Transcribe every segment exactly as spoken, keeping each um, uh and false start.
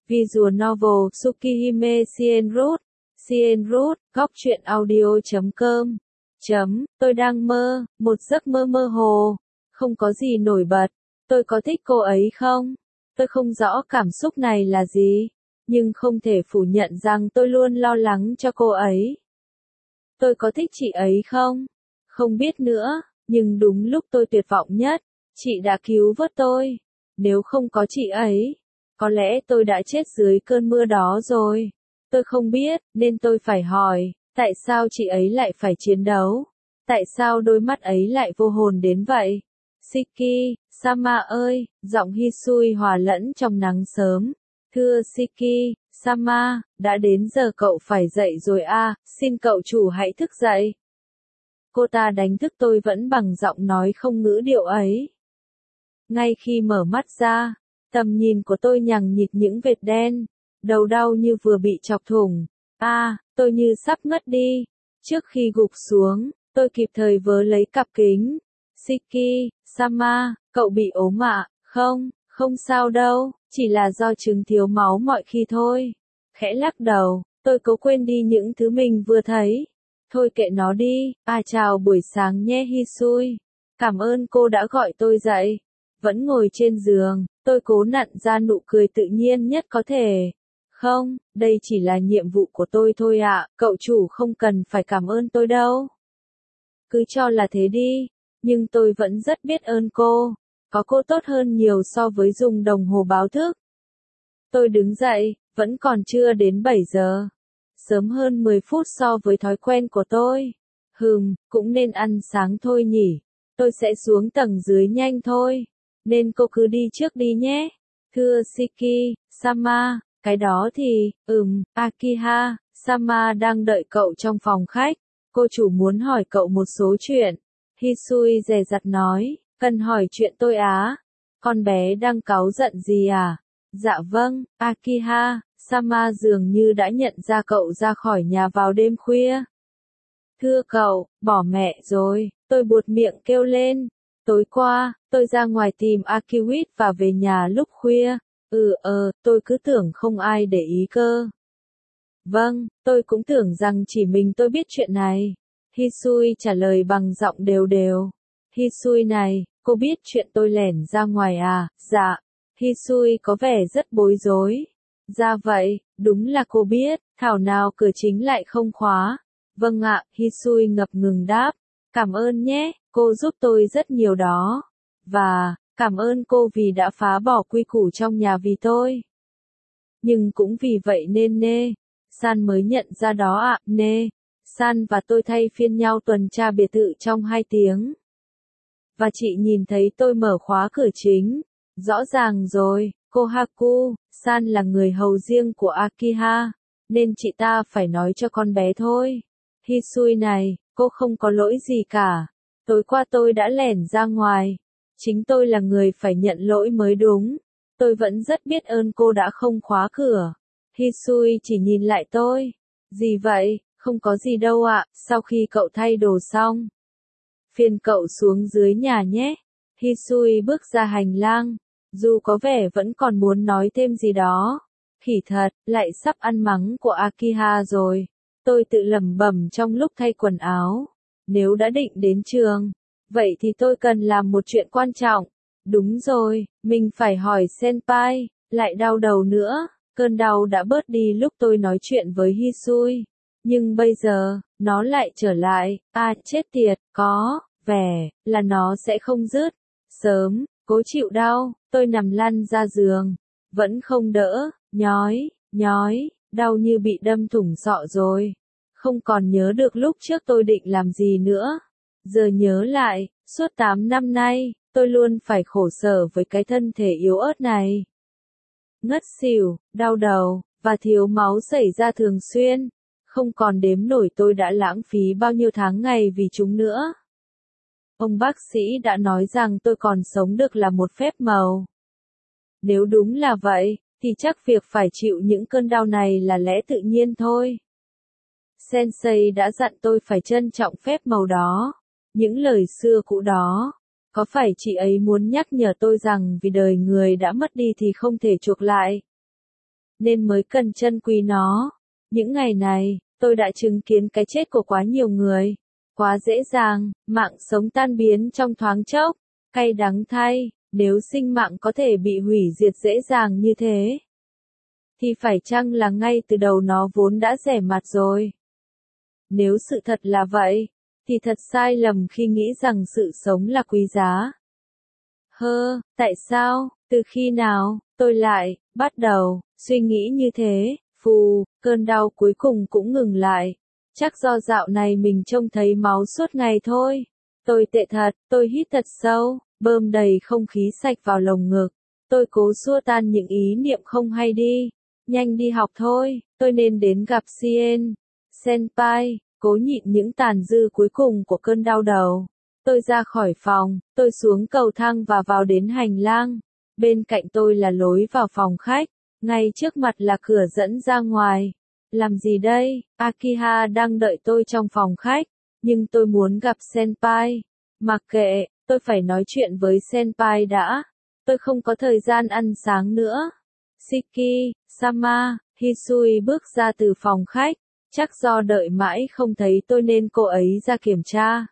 Visual novel Tsukihime Shienroot, Shienroot, góc truyện audio chấm com. Chấm, tôi đang mơ, một giấc mơ mơ hồ, không có gì nổi bật. Tôi có thích cô ấy không? Tôi không rõ cảm xúc này là gì, nhưng không thể phủ nhận rằng tôi luôn lo lắng cho cô ấy. Tôi có thích chị ấy không? Không biết nữa, nhưng đúng lúc tôi tuyệt vọng nhất, chị đã cứu vớt tôi. Nếu không có chị ấy, có lẽ tôi đã chết dưới cơn mưa đó rồi. Tôi không biết, nên tôi phải hỏi, tại sao chị ấy lại phải chiến đấu? Tại sao đôi mắt ấy lại vô hồn đến vậy? Shiki, Sama ơi, giọng Hisui hòa lẫn trong nắng sớm. Thưa Shiki, Sama, đã đến giờ cậu phải dậy rồi à, xin cậu chủ hãy thức dậy. Cô ta đánh thức tôi vẫn bằng giọng nói không ngữ điệu ấy. Ngay khi mở mắt ra, tầm nhìn của tôi nhằng nhịt những vệt đen, đầu đau như vừa bị chọc thủng. À, tôi như sắp ngất đi. Trước khi gục xuống, tôi kịp thời vớ lấy cặp kính. Shiki, Sama, cậu bị ốm ạ? Không, không sao đâu, chỉ là do chứng thiếu máu mọi khi thôi. Khẽ lắc đầu, tôi cố quên đi những thứ mình vừa thấy. Thôi kệ nó đi, à chào buổi sáng nhé Hisui. Cảm ơn cô đã gọi tôi dậy. Vẫn ngồi trên giường, tôi cố nặn ra nụ cười tự nhiên nhất có thể. Không, đây chỉ là nhiệm vụ của tôi thôi ạ, cậu chủ không cần phải cảm ơn tôi đâu. Cứ cho là thế đi, nhưng tôi vẫn rất biết ơn cô. Có cô tốt hơn nhiều so với dùng đồng hồ báo thức. Tôi đứng dậy, vẫn còn chưa đến bảy giờ. Sớm hơn mười phút so với thói quen của tôi. Hừm, cũng nên ăn sáng thôi nhỉ. Tôi sẽ xuống tầng dưới nhanh thôi. Nên cô cứ đi trước đi nhé. Thưa Shiki, Sama, cái đó thì, ừm, Akiha, Sama đang đợi cậu trong phòng khách. Cô chủ muốn hỏi cậu một số chuyện. Hisui dè dặt nói, cần hỏi chuyện tôi á. Con bé đang cáu giận gì à? Dạ vâng, Akiha, Sama dường như đã nhận ra cậu ra khỏi nhà vào đêm khuya. Thưa cậu, bỏ mẹ rồi, tôi buột miệng kêu lên. Tối qua, tôi ra ngoài tìm Akiwit và về nhà lúc khuya. Ừ ờ, tôi cứ tưởng không ai để ý cơ. Vâng, tôi cũng tưởng rằng chỉ mình tôi biết chuyện này. Hisui trả lời bằng giọng đều đều. Hisui này, cô biết chuyện tôi lẻn ra ngoài à? Dạ. Hisui có vẻ rất bối rối. Ra vậy, đúng là cô biết, thảo nào cửa chính lại không khóa. Vâng ạ, Hisui ngập ngừng đáp. Cảm ơn nhé, cô giúp tôi rất nhiều đó. Và, cảm ơn cô vì đã phá bỏ quy củ trong nhà vì tôi. Nhưng cũng vì vậy nên nê, San mới nhận ra đó ạ, nê. San và tôi thay phiên nhau tuần tra biệt thự trong hai tiếng. Và chị nhìn thấy tôi mở khóa cửa chính. Rõ ràng rồi, cô Haku, San là người hầu riêng của Akiha, nên chị ta phải nói cho con bé thôi. Hisui này, cô không có lỗi gì cả. Tối qua tôi đã lẻn ra ngoài. Chính tôi là người phải nhận lỗi mới đúng. Tôi vẫn rất biết ơn cô đã không khóa cửa. Hisui chỉ nhìn lại tôi. Gì vậy, không có gì đâu ạ, sau khi cậu thay đồ xong. Phiền cậu xuống dưới nhà nhé. Hisui bước ra hành lang. Dù có vẻ vẫn còn muốn nói thêm gì đó. Khỉ thật, lại sắp ăn mắng của Akiha rồi. Tôi tự lẩm bẩm trong lúc thay quần áo. Nếu đã định đến trường, vậy thì tôi cần làm một chuyện quan trọng. Đúng rồi, mình phải hỏi Senpai, lại đau đầu nữa. Cơn đau đã bớt đi lúc tôi nói chuyện với Hisui. Nhưng bây giờ, nó lại trở lại. À chết tiệt, có vẻ là nó sẽ không dứt. Sớm, cố chịu đau, tôi nằm lăn ra giường. Vẫn không đỡ, nhói, nhói, đau như bị đâm thủng sọ rồi. Không còn nhớ được lúc trước tôi định làm gì nữa. Giờ nhớ lại, suốt tám năm nay, tôi luôn phải khổ sở với cái thân thể yếu ớt này. Ngất xỉu, đau đầu, và thiếu máu xảy ra thường xuyên. Không còn đếm nổi tôi đã lãng phí bao nhiêu tháng ngày vì chúng nữa. Ông bác sĩ đã nói rằng tôi còn sống được là một phép màu. Nếu đúng là vậy, thì chắc việc phải chịu những cơn đau này là lẽ tự nhiên thôi. Sensei đã dặn tôi phải trân trọng phép màu đó. Những lời xưa cũ đó. Có phải chị ấy muốn nhắc nhở tôi rằng vì đời người đã mất đi thì không thể chuộc lại? nên mới cần trân quý nó. Những ngày này, tôi đã chứng kiến cái chết của quá nhiều người. Quá dễ dàng, mạng sống tan biến trong thoáng chốc. Cay đắng thay, nếu sinh mạng có thể bị hủy diệt dễ dàng như thế, thì phải chăng là ngay từ đầu nó vốn đã rẻ mạt rồi? Nếu sự thật là vậy, thì thật sai lầm khi nghĩ rằng sự sống là quý giá. Hơ, tại sao, từ khi nào, tôi lại, bắt đầu, suy nghĩ như thế, phù, cơn đau cuối cùng cũng ngừng lại. Chắc do dạo này mình trông thấy máu suốt ngày thôi. Tôi tệ thật, tôi hít thật sâu, bơm đầy không khí sạch vào lồng ngực. Tôi cố xua tan những ý niệm không hay đi. Nhanh đi học thôi, tôi nên đến gặp Sien. Senpai, cố nhịn những tàn dư cuối cùng của cơn đau đầu. Tôi ra khỏi phòng, tôi xuống cầu thang và vào đến hành lang. Bên cạnh tôi là lối vào phòng khách, ngay trước mặt là cửa dẫn ra ngoài. Làm gì đây? Akiha đang đợi tôi trong phòng khách, nhưng tôi muốn gặp Senpai. Mặc kệ, tôi phải nói chuyện với Senpai đã. Tôi không có thời gian ăn sáng nữa. Shiki, Sama, Hisui bước ra từ phòng khách. Chắc do đợi mãi không thấy tôi nên cô ấy ra kiểm tra.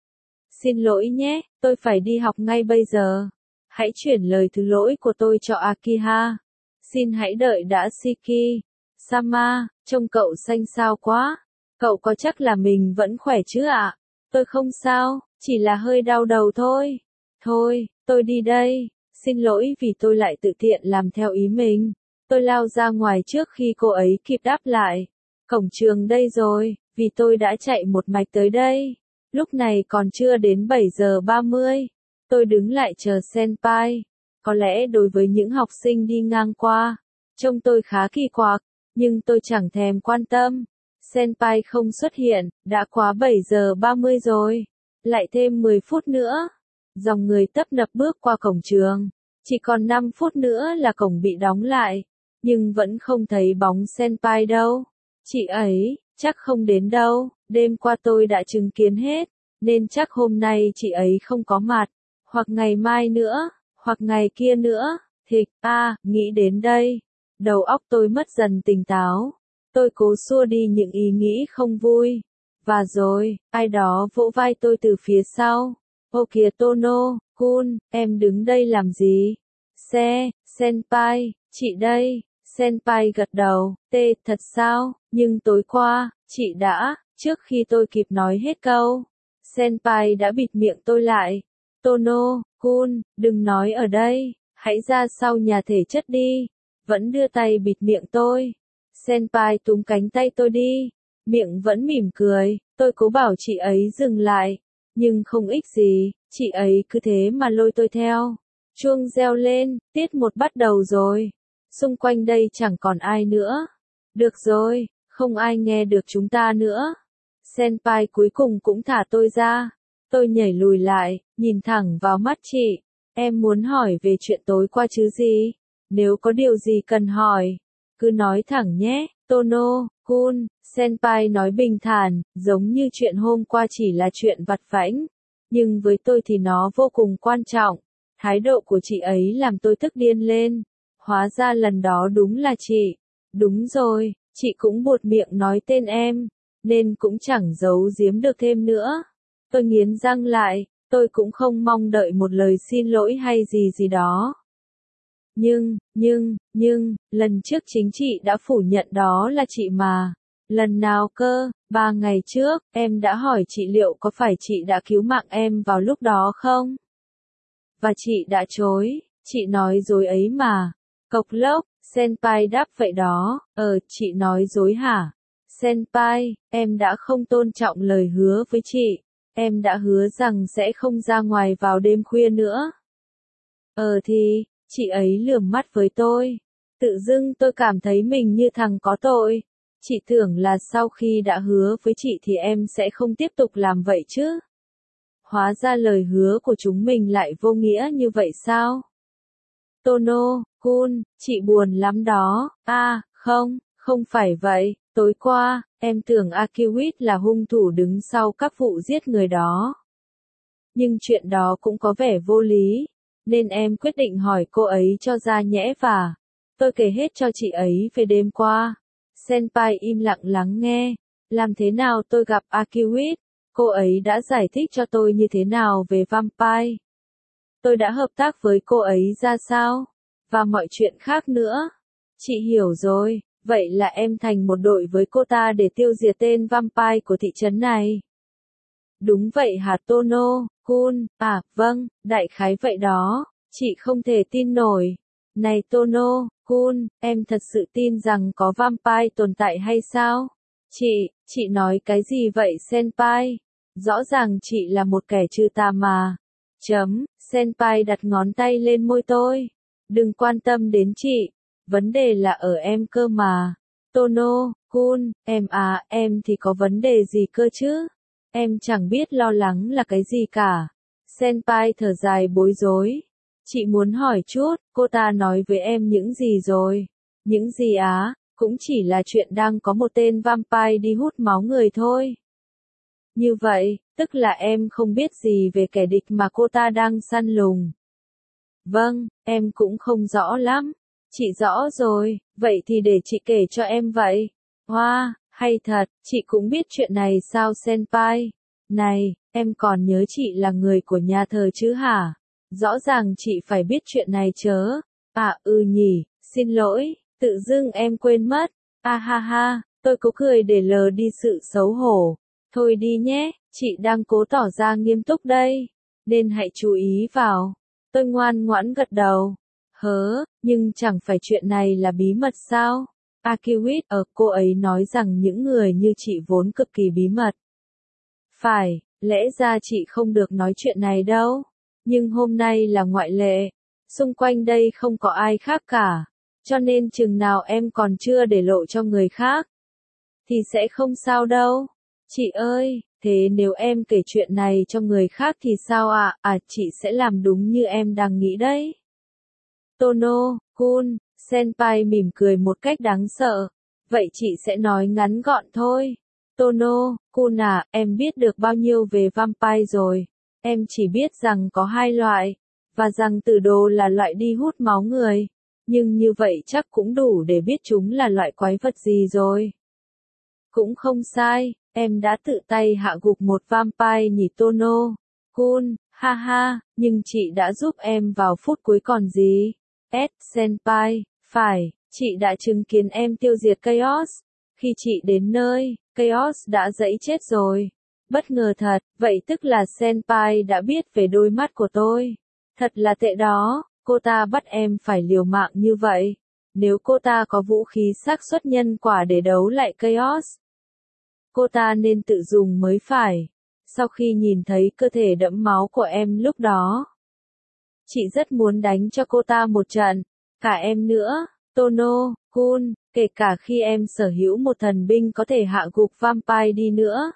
Xin lỗi nhé, tôi phải đi học ngay bây giờ. Hãy chuyển lời thứ lỗi của tôi cho Akiha. Xin hãy đợi đã Shiki. Sama, trông cậu xanh xao quá. Cậu có chắc là mình vẫn khỏe chứ ạ? Tôi không sao, chỉ là hơi đau đầu thôi. Thôi, tôi đi đây. Xin lỗi vì tôi lại tự tiện làm theo ý mình. Tôi lao ra ngoài trước khi cô ấy kịp đáp lại. Cổng trường đây rồi, vì tôi đã chạy một mạch tới đây. Lúc này còn chưa đến bảy giờ ba mươi. Tôi đứng lại chờ Senpai. Có lẽ đối với những học sinh đi ngang qua, trông tôi khá kỳ quặc, nhưng tôi chẳng thèm quan tâm. Senpai không xuất hiện, đã quá bảy giờ ba mươi rồi. Lại thêm mười phút nữa. Dòng người tấp nập bước qua cổng trường. Chỉ còn năm phút nữa là cổng bị đóng lại. Nhưng vẫn không thấy bóng Senpai đâu. Chị ấy, chắc không đến đâu. Đêm qua tôi đã chứng kiến hết. Nên chắc hôm nay chị ấy không có mặt. Hoặc ngày mai nữa. Hoặc ngày kia nữa. Thịch, a, à, nghĩ đến đây. Đầu óc tôi mất dần tỉnh táo. Tôi cố xua đi những ý nghĩ không vui. Và rồi, ai đó vỗ vai tôi từ phía sau. Ô kìa Tono, Kun, em đứng đây làm gì? Se, Senpai, chị đây. Senpai gật đầu, tê, thật sao? Nhưng tối qua, chị đã, trước khi tôi kịp nói hết câu. Senpai đã bịt miệng tôi lại. Tono, Kun, đừng nói ở đây, hãy ra sau nhà thể chất đi. Vẫn đưa tay bịt miệng tôi. Senpai túm cánh tay tôi đi. Miệng vẫn mỉm cười, tôi cố bảo chị ấy dừng lại. Nhưng không ích gì, chị ấy cứ thế mà lôi tôi theo. Chuông reo lên, tiết một bắt đầu rồi. Xung quanh đây chẳng còn ai nữa. Được rồi, không ai nghe được chúng ta nữa. Senpai cuối cùng cũng thả tôi ra. Tôi nhảy lùi lại, nhìn thẳng vào mắt chị. Em muốn hỏi về chuyện tối qua chứ gì? Nếu có điều gì cần hỏi, cứ nói thẳng nhé. Tono, Kun, Senpai nói bình thản, giống như chuyện hôm qua chỉ là chuyện vặt vãnh. Nhưng với tôi thì nó vô cùng quan trọng. Thái độ của chị ấy làm tôi tức điên lên. Hóa ra lần đó đúng là chị. Đúng rồi, chị cũng buột miệng nói tên em, nên cũng chẳng giấu giếm được thêm nữa. Tôi nghiến răng lại, tôi cũng không mong đợi một lời xin lỗi hay gì gì đó. Nhưng, nhưng, nhưng, lần trước chính chị đã phủ nhận đó là chị mà. Lần nào cơ? Ba ngày trước, em đã hỏi chị liệu có phải chị đã cứu mạng em vào lúc đó không? Và chị đã chối, chị nói dối ấy mà. Cộc lốc, Senpai đáp vậy đó, ờ, chị nói dối hả? Senpai, em đã không tôn trọng lời hứa với chị. Em đã hứa rằng sẽ không ra ngoài vào đêm khuya nữa. Ờ thì, chị ấy lườm mắt với tôi. Tự dưng tôi cảm thấy mình như thằng có tội. Chị tưởng là sau khi đã hứa với chị thì em sẽ không tiếp tục làm vậy chứ? Hóa ra lời hứa của chúng mình lại vô nghĩa như vậy sao? Tono, Kun, chị buồn lắm đó. À, không, không phải vậy. Tối qua, em tưởng Akiwit là hung thủ đứng sau các vụ giết người đó. Nhưng chuyện đó cũng có vẻ vô lý, nên em quyết định hỏi cô ấy cho ra nhẽ và. Tôi kể hết cho chị ấy về đêm qua. Senpai im lặng lắng nghe. Làm thế nào tôi gặp Akiwit? Cô ấy đã giải thích cho tôi như thế nào về vampire. Tôi đã hợp tác với cô ấy ra sao? Và mọi chuyện khác nữa. Chị hiểu rồi, vậy là em thành một đội với cô ta để tiêu diệt tên vampire của thị trấn này. Đúng vậy hả Tono-kun? À, vâng, đại khái vậy đó. Chị không thể tin nổi. Này Tono-kun, em thật sự tin rằng có vampire tồn tại hay sao? Chị, chị nói cái gì vậy Senpai? Rõ ràng chị là một kẻ trừ tà mà. Chấm, Senpai đặt ngón tay lên môi tôi. Đừng quan tâm đến chị. Vấn đề là ở em cơ mà. Tono-kun, em à, em thì có vấn đề gì cơ chứ? Em chẳng biết lo lắng là cái gì cả. Senpai thở dài bối rối. Chị muốn hỏi chút, cô ta nói với em những gì rồi? Những gì á? Cũng chỉ là chuyện đang có một tên vampire đi hút máu người thôi. Như vậy, tức là em không biết gì về kẻ địch mà cô ta đang săn lùng. Vâng, em cũng không rõ lắm. Chị rõ rồi, vậy thì để chị kể cho em vậy. Hoa, wow, hay thật, chị cũng biết chuyện này sao Senpai? Này, em còn nhớ chị là người của nhà thờ chứ hả? Rõ ràng chị phải biết chuyện này chớ. À ừ nhỉ, xin lỗi, tự dưng em quên mất. À ha ha, tôi cố cười để lờ đi sự xấu hổ. Thôi đi nhé, chị đang cố tỏ ra nghiêm túc đây. Nên hãy chú ý vào. Tôi ngoan ngoãn gật đầu. Hớ, nhưng chẳng phải chuyện này là bí mật sao? Akiwit ở cô ấy nói rằng những người như chị vốn cực kỳ bí mật. Phải, lẽ ra chị không được nói chuyện này đâu. Nhưng hôm nay là ngoại lệ. Xung quanh đây không có ai khác cả. Cho nên chừng nào em còn chưa để lộ cho người khác. Thì sẽ không sao đâu. Chị ơi, thế nếu em kể chuyện này cho người khác thì sao ạ? À? à, chị sẽ làm đúng như em đang nghĩ đấy. Tono-kun, Senpai mỉm cười một cách đáng sợ. Vậy chị sẽ nói ngắn gọn thôi. Tono-kun à, em biết được bao nhiêu về vampire rồi. Em chỉ biết rằng có hai loại. Và rằng tử đồ là loại đi hút máu người. Nhưng như vậy chắc cũng đủ để biết chúng là loại quái vật gì rồi. Cũng không sai, em đã tự tay hạ gục một vampire nhỉ Tono-kun, ha ha, nhưng chị đã giúp em vào phút cuối còn gì? S. Senpai, phải, chị đã chứng kiến em tiêu diệt Chaos. Khi chị đến nơi, Chaos đã dẫy chết rồi. Bất ngờ thật, vậy tức là Senpai đã biết về đôi mắt của tôi. Thật là tệ đó, cô ta bắt em phải liều mạng như vậy. Nếu cô ta có vũ khí xác suất nhân quả để đấu lại Chaos, cô ta nên tự dùng mới phải. Sau khi nhìn thấy cơ thể đẫm máu của em lúc đó, chị rất muốn đánh cho cô ta một trận. Cả em nữa, Tono-kun, kể cả khi em sở hữu một thần binh có thể hạ gục vampire đi nữa.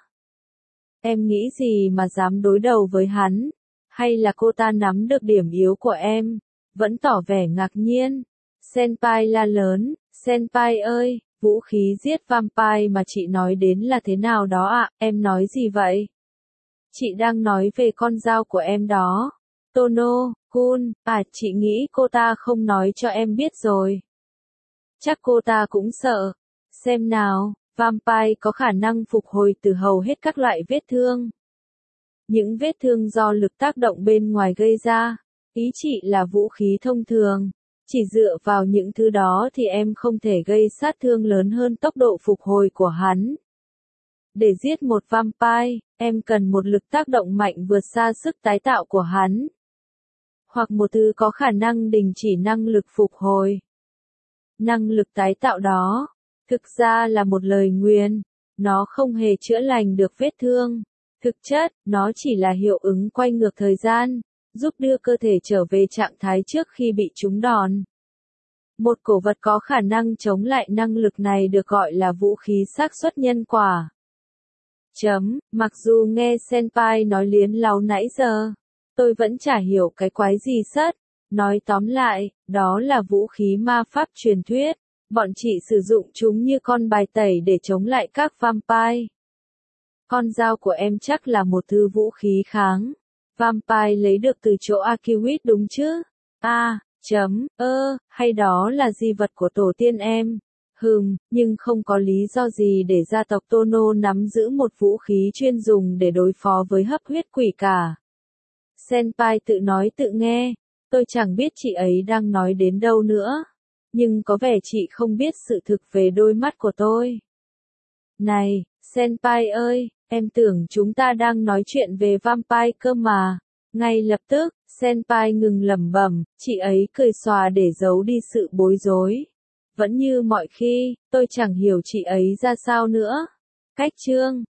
Em nghĩ gì mà dám đối đầu với hắn? Hay là cô ta nắm được điểm yếu của em? Vẫn tỏ vẻ ngạc nhiên. Senpai la lớn, Senpai ơi, vũ khí giết vampire mà chị nói đến là thế nào đó ạ? À? Em nói gì vậy? Chị đang nói về con dao của em đó. Tono-kun, à chị nghĩ cô ta không nói cho em biết rồi. Chắc cô ta cũng sợ. Xem nào, vampire có khả năng phục hồi từ hầu hết các loại vết thương. Những vết thương do lực tác động bên ngoài gây ra. Ý chị là vũ khí thông thường. Chỉ dựa vào những thứ đó thì em không thể gây sát thương lớn hơn tốc độ phục hồi của hắn. Để giết một vampire, em cần một lực tác động mạnh vượt xa sức tái tạo của hắn. Hoặc một thứ có khả năng đình chỉ năng lực phục hồi. Năng lực tái tạo đó, thực ra là một lời nguyền. Nó không hề chữa lành được vết thương. Thực chất, nó chỉ là hiệu ứng quay ngược thời gian, giúp đưa cơ thể trở về trạng thái trước khi bị trúng đòn. Một cổ vật có khả năng chống lại năng lực này được gọi là vũ khí xác suất nhân quả. Chấm, mặc dù nghe Senpai nói liến láu nãy giờ, tôi vẫn chả hiểu cái quái gì sất. Nói tóm lại, đó là vũ khí ma pháp truyền thuyết. Bọn chị sử dụng chúng như con bài tẩy để chống lại các vampire. Con dao của em chắc là một thứ vũ khí kháng vampire lấy được từ chỗ Akiwit đúng chứ? À, Chấm, ơ, hay đó là di vật của tổ tiên em. Hừm, nhưng không có lý do gì để gia tộc Tono nắm giữ một vũ khí chuyên dùng để đối phó với hấp huyết quỷ cả. Senpai tự nói tự nghe, tôi chẳng biết chị ấy đang nói đến đâu nữa. Nhưng có vẻ chị không biết sự thực về đôi mắt của tôi. Này, Senpai ơi, em tưởng chúng ta đang nói chuyện về vampire cơ mà. Ngay lập tức, Senpai ngừng lẩm bẩm, chị ấy cười xòa để giấu đi sự bối rối. Vẫn như mọi khi, tôi chẳng hiểu chị ấy ra sao nữa. Cách chương